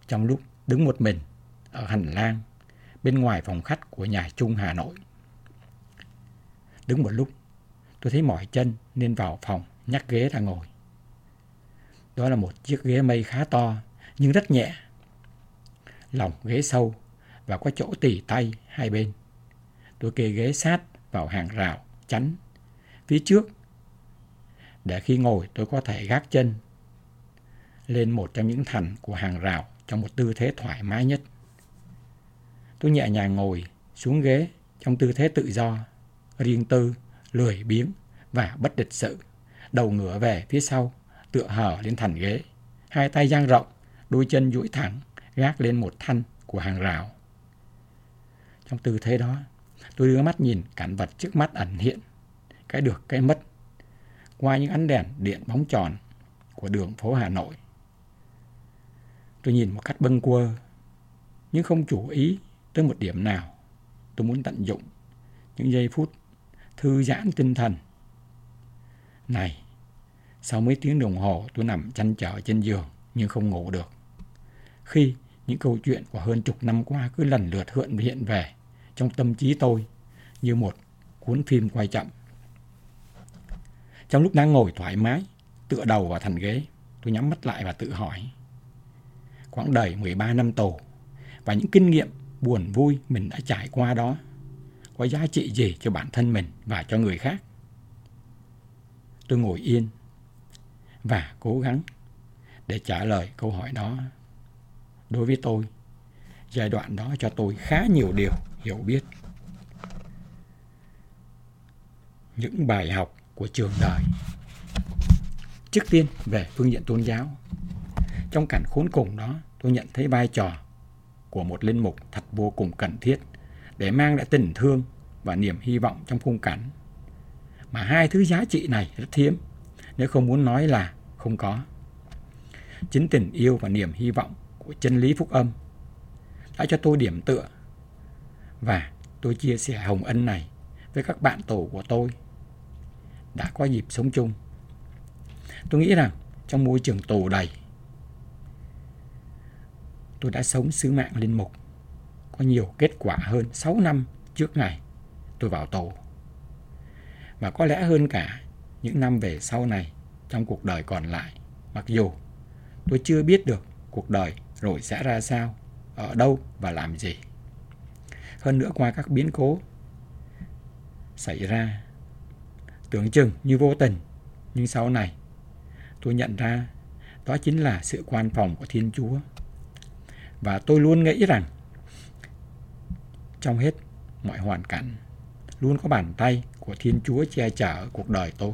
trong lúc đứng một mình ở hành lang bên ngoài phòng khách của nhà Trung Hà Nội. Đứng một lúc, tôi thấy mỏi chân nên vào phòng nhắc ghế ra ngồi. Đó là một chiếc ghế mây khá to nhưng rất nhẹ. Lòng ghế sâu và có chỗ tỉ tay hai bên. Tôi kê ghế sát vào hàng rào chắn phía trước để khi ngồi tôi có thể gác chân lên một trong những thành của hàng rào trong một tư thế thoải mái nhất. Tôi nhẹ nhàng ngồi xuống ghế trong tư thế tự do, riêng tư, lười biếng và bất lịch sự, đầu ngửa về phía sau, tựa hở lên thành ghế, hai tay dang rộng, đôi chân duỗi thẳng, gác lên một thanh của hàng rào. Trong tư thế đó, tôi đưa mắt nhìn cảnh vật trước mắt ẩn hiện, cái được cái mất, qua những ánh đèn điện bóng tròn của đường phố Hà Nội. Tôi nhìn một cách bâng quơ, nhưng không chú ý tới một điểm nào. Tôi muốn tận dụng những giây phút thư giãn tinh thần này. Sau mấy tiếng đồng hồ tôi nằm chăn trở trên giường nhưng không ngủ được. Khi những câu chuyện của hơn chục năm qua cứ lần lượt hiện về trong tâm trí tôi như một cuốn phim quay chậm. Trong lúc đang ngồi thoải mái, tựa đầu vào thành ghế, tôi nhắm mắt lại và tự hỏi: quãng đời 13 năm tù và những kinh nghiệm buồn vui mình đã trải qua đó có giá trị gì cho bản thân mình và cho người khác? Tôi ngồi yên và cố gắng để trả lời câu hỏi đó. Đối với tôi, giai đoạn đó cho tôi khá nhiều điều hiểu biết. Những bài học của trường đời. Trước tiên về phương diện tôn giáo. Trong cảnh khốn cùng đó, tôi nhận thấy vai trò của một linh mục thật vô cùng cần thiết để mang lại tình thương và niềm hy vọng trong khung cảnh. Mà hai thứ giá trị này rất hiếm, nếu không muốn nói là không có. Chính tình yêu và niềm hy vọng của chân lý phúc âm đã cho tôi điểm tựa, và tôi chia sẻ hồng ân này với các bạn tù của tôi đã có dịp sống chung. Tôi nghĩ rằng trong môi trường tù đầy, tôi đã sống sứ mạng linh mục có nhiều kết quả hơn 6 năm trước ngày tôi vào tù. Và có lẽ hơn cả những năm về sau này trong cuộc đời còn lại, mặc dù tôi chưa biết được cuộc đời rồi sẽ ra sao, ở đâu và làm gì. Hơn nữa, qua các biến cố xảy ra tưởng chừng như vô tình, nhưng sau này tôi nhận ra đó chính là sự quan phòng của Thiên Chúa. Và tôi luôn nghĩ rằng trong hết mọi hoàn cảnh luôn có bàn tay của Thiên Chúa che chở cuộc đời tôi.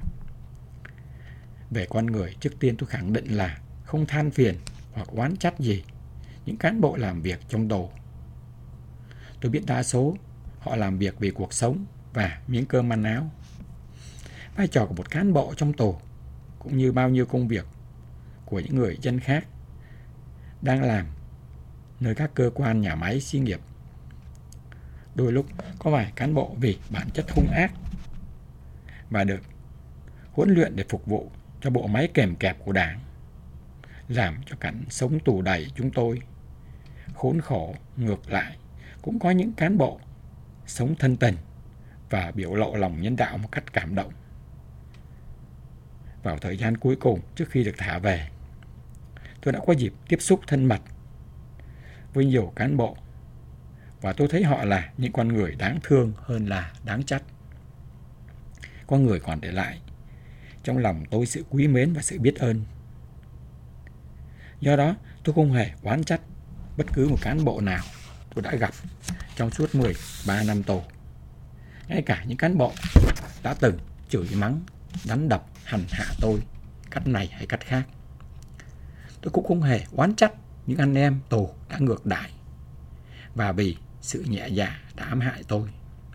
Về con người, trước tiên tôi khẳng định là không than phiền hoặc oán trách gì những cán bộ làm việc trong tù. Tôi biết đa số họ làm việc vì cuộc sống và miếng cơm ăn áo. Vai trò của một cán bộ trong tù cũng như bao nhiêu công việc của những người dân khác đang làm nơi các cơ quan, nhà máy, xí nghiệp. Đôi lúc có vài cán bộ vì bản chất hung ác và được huấn luyện để phục vụ cho bộ máy kèm kẹp của Đảng, làm cho cảnh sống tù đầy chúng tôi khốn khổ. Ngược lại, cũng có những cán bộ sống thân tình và biểu lộ lòng nhân đạo một cách cảm động. Vào thời gian cuối cùng trước khi được thả về, tôi đã có dịp tiếp xúc thân mật với nhiều cán bộ, và tôi thấy họ là những con người đáng thương hơn là đáng trách. Có người còn để lại trong lòng tôi sự quý mến và sự biết ơn. Do đó, tôi không hề oán trách bất cứ một cán bộ nào tôi đã gặp trong suốt 13 năm tù. Ngay cả những cán bộ đã từng chửi mắng, đánh đập, hành hạ tôi cách này hay cách khác. Tôi cũng không hề oán trách những anh em tù đã ngược đãi và vì sự nhẹ dạ đã ám hại tôi.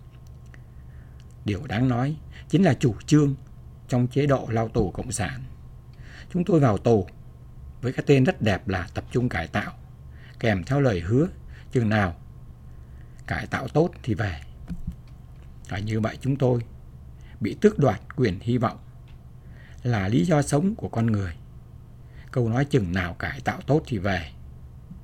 Điều đáng nói chính là chủ trương trong chế độ lao tù cộng sản. Chúng tôi vào tù với cái tên rất đẹp là tập trung cải tạo, kèm theo lời hứa chừng nào cải tạo tốt thì về. Và như vậy chúng tôi bị tước đoạt quyền hy vọng là lý do sống của con người. Câu nói chừng nào cải tạo tốt thì về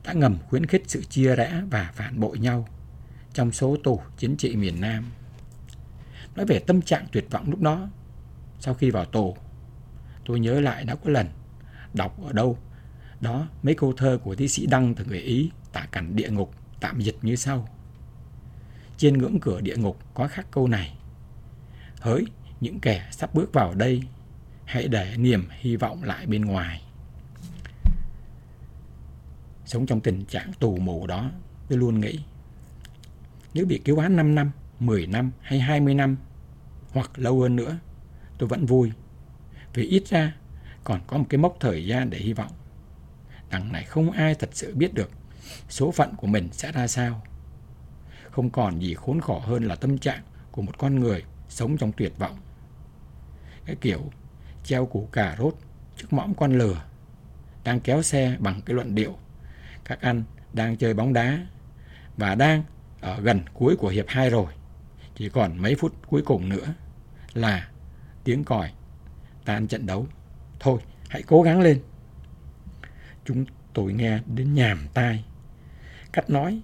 đã ngầm khuyến khích sự chia rẽ và phản bội nhau trong số tù chính trị miền Nam. Nói về tâm trạng tuyệt vọng lúc đó, sau khi vào tù, tôi nhớ lại đã có lần đọc ở đâu đó mấy câu thơ của thi sĩ Đăng từ người Ý tả cảnh địa ngục tạm dịch như sau. Trên ngưỡng cửa địa ngục có khắc câu này: hỡi những kẻ sắp bước vào đây, hãy để niềm hy vọng lại bên ngoài. Sống trong tình trạng tù mù đó, tôi luôn nghĩ nếu bị cứu án 5 năm, 10 năm hay 20 năm hoặc lâu hơn nữa, tôi vẫn vui, vì ít ra còn có một cái mốc thời gian để hy vọng. Đằng này không ai thật sự biết được số phận của mình sẽ ra sao. Không còn gì khốn khổ hơn là tâm trạng của một con người sống trong tuyệt vọng. Cái kiểu treo củ cà rốt trước mõm con lừa, đang kéo xe bằng cái luận điệu các anh đang chơi bóng đá và đang ở gần cuối của hiệp 2 rồi, chỉ còn mấy phút cuối cùng nữa là tiếng còi tan trận đấu. Thôi, hãy cố gắng lên. Chúng tôi nghe đến nhàm tai cách nói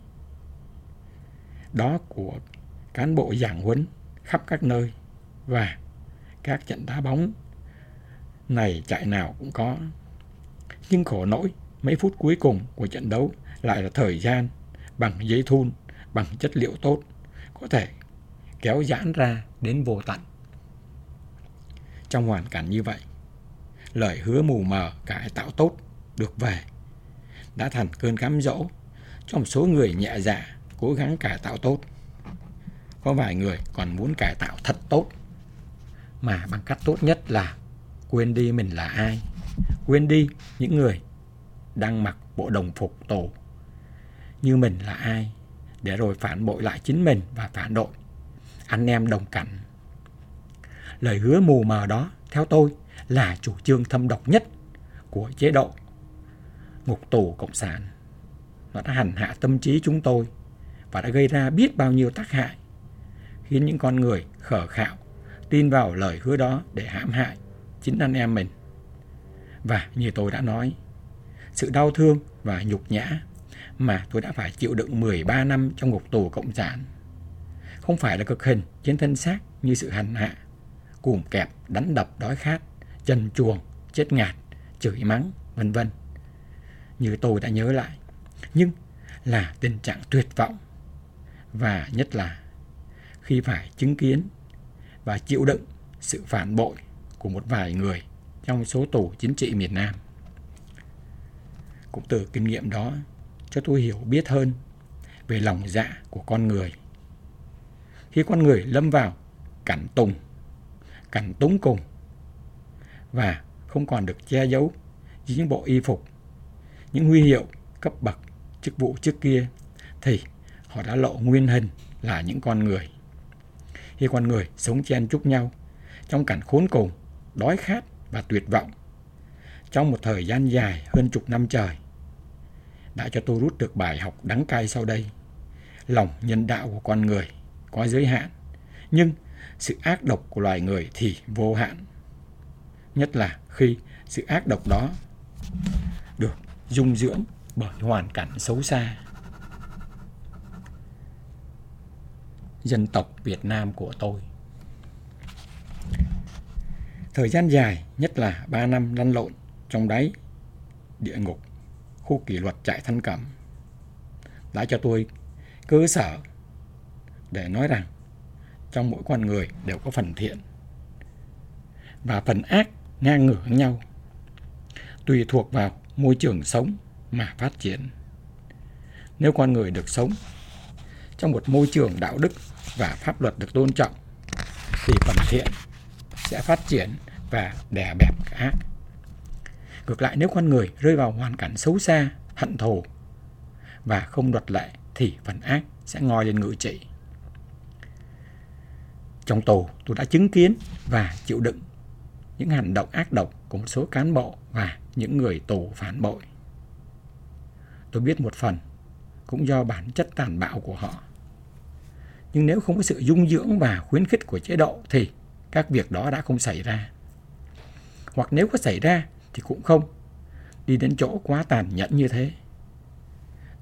đó của cán bộ giảng huấn khắp các nơi, và các trận đá bóng này chạy nào cũng có. Nhưng khổ nỗi, mấy phút cuối cùng của trận đấu lại là thời gian bằng giấy thun, bằng chất liệu tốt, có thể kéo giãn ra đến vô tận. Trong hoàn cảnh như vậy, lời hứa mù mờ cải tạo tốt được về đã thành cơn cám dỗ cho một số người nhẹ dạ cố gắng cải tạo tốt. Có vài người còn muốn cải tạo thật tốt, mà bằng cách tốt nhất là quên đi mình là ai, quên đi những người đang mặc bộ đồng phục tù như mình là ai, để rồi phản bội lại chính mình và phản đội anh em đồng cảnh. Lời hứa mù mờ đó, theo tôi, là chủ trương thâm độc nhất của chế độ ngục tù cộng sản. Nó đã hành hạ tâm trí chúng tôi và đã gây ra biết bao nhiêu tác hại, khiến những con người khờ khạo tin vào lời hứa đó để hãm hại chính anh em mình. Và như tôi đã nói, sự đau thương và nhục nhã mà tôi đã phải chịu đựng 13 năm trong ngục tù cộng sản không phải là cực hình trên thân xác như sự hành hạ, cùm kẹp, đánh đập, đói khát, trần truồng, chết ngạt, chửi mắng, vân vân, như tôi đã nhớ lại, nhưng là tình trạng tuyệt vọng, và nhất là khi phải chứng kiến và chịu đựng sự phản bội của một vài người trong số tù chính trị miền Nam. Cũng từ kinh nghiệm đó cho tôi hiểu biết hơn về lòng dạ của con người. Khi con người lâm vào cảnh túng cùng và không còn được che giấu dưới những bộ y phục, những huy hiệu cấp bậc, chức vụ trước kia, thì họ đã lộ nguyên hình là những con người. Khi con người sống chen chúc nhau trong cảnh khốn cùng, đói khát và tuyệt vọng trong một thời gian dài hơn chục năm trời, đã cho tôi rút được bài học đắng cay sau đây. Lòng nhân đạo của con người có giới hạn, nhưng sự ác độc của loài người thì vô hạn. Nhất là khi sự ác độc đó được dung dưỡng bởi hoàn cảnh xấu xa. Dân tộc Việt Nam của tôi, thời gian dài, nhất là 3 năm lăn lộn trong đáy địa ngục, khu kỷ luật trại Thanh Cẩm, đã cho tôi cơ sở để nói rằng trong mỗi con người đều có phần thiện và phần ác ngang ngửa nhau, tùy thuộc vào môi trường sống mà phát triển. Nếu con người được sống trong một môi trường đạo đức và pháp luật được tôn trọng, thì phần thiện sẽ phát triển và đè bẹp cái ác. Ngược lại, nếu con người rơi vào hoàn cảnh xấu xa, hận thù và không luật lệ, thì phần ác sẽ ngoi lên ngự trị. Trong tù, tôi đã chứng kiến và chịu đựng những hành động ác độc của một số cán bộ và những người tù phản bội. Tôi biết một phần cũng do bản chất tàn bạo của họ. Nhưng nếu không có sự dung dưỡng và khuyến khích của chế độ thì các việc đó đã không xảy ra. Hoặc nếu có xảy ra thì cũng không đi đến chỗ quá tàn nhẫn như thế.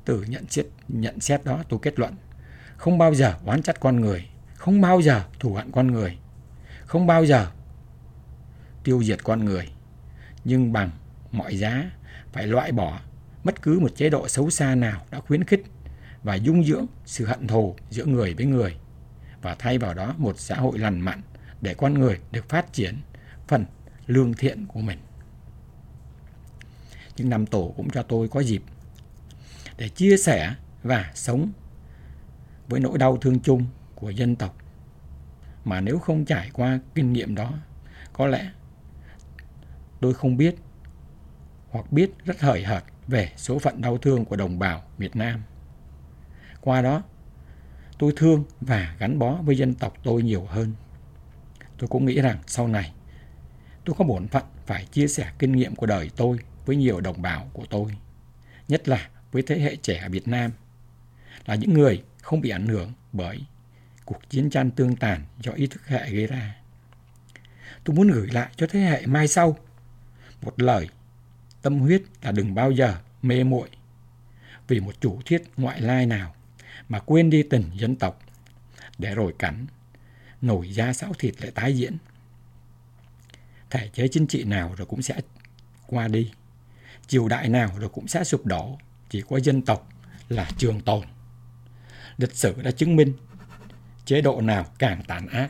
Từ nhận xét đó tôi kết luận không bao giờ oán trách con người, không bao giờ thù hận con người, không bao giờ tiêu diệt con người, nhưng bằng mọi giá phải loại bỏ bất cứ một chế độ xấu xa nào đã khuyến khích và dung dưỡng sự hận thù giữa người với người, và thay vào đó một xã hội lành mạnh để con người được phát triển phần lương thiện của mình. Những năm tù cũng cho tôi có dịp để chia sẻ và sống với nỗi đau thương chung của dân tộc, mà nếu không trải qua kinh nghiệm đó, có lẽ tôi không biết hoặc biết rất hời hợt về số phận đau thương của đồng bào Việt Nam. Qua đó, tôi thương và gắn bó với dân tộc tôi nhiều hơn. Tôi cũng nghĩ rằng sau này tôi có bổn phận phải chia sẻ kinh nghiệm của đời tôi với nhiều đồng bào của tôi, nhất là với thế hệ trẻ Việt Nam, là những người không bị ảnh hưởng bởi cuộc chiến tranh tương tàn do ý thức hệ gây ra. Tôi muốn gửi lại cho thế hệ mai sau một lời tâm huyết là đừng bao giờ mê muội vì một chủ thuyết ngoại lai nào mà quên đi tình dân tộc, để rồi cảnh nổi da xáo thịt lại tái diễn. Thể chế chính trị nào rồi cũng sẽ qua đi, triều đại nào rồi cũng sẽ sụp đổ, chỉ có dân tộc là trường tồn. Lịch sử đã chứng minh chế độ nào càng tàn ác,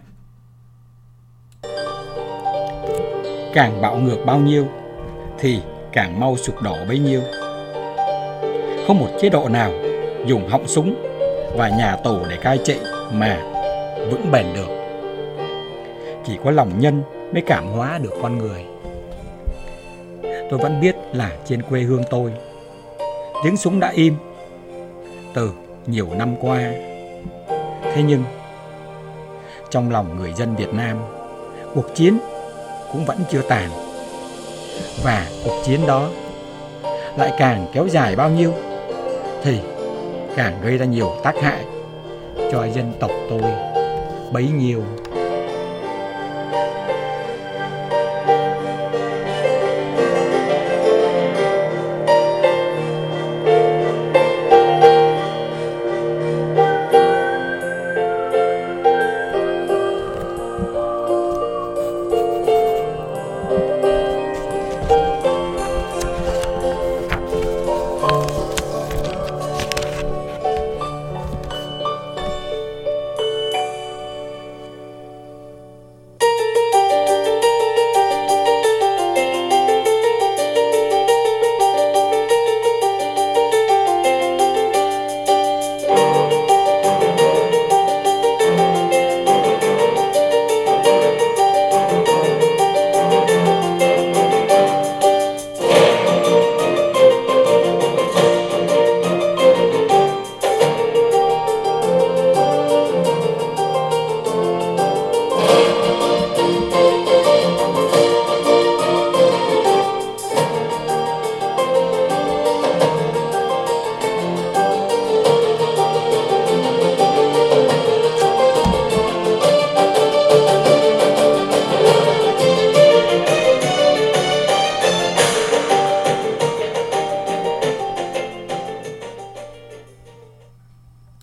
càng bạo ngược bao nhiêu thì càng mau sụp đổ bấy nhiêu. Không một chế độ nào dùng họng súng và nhà tù để cai trị mà vững bền được. Chỉ có lòng nhân mới cảm hóa được con người. Tôi vẫn biết là trên quê hương tôi, tiếng súng đã im từ nhiều năm qua. Thế nhưng trong lòng người dân Việt Nam, cuộc chiến cũng vẫn chưa tàn. Và cuộc chiến đó lại càng kéo dài bao nhiêu thì càng gây ra nhiều tác hại cho dân tộc tôi bấy nhiêu.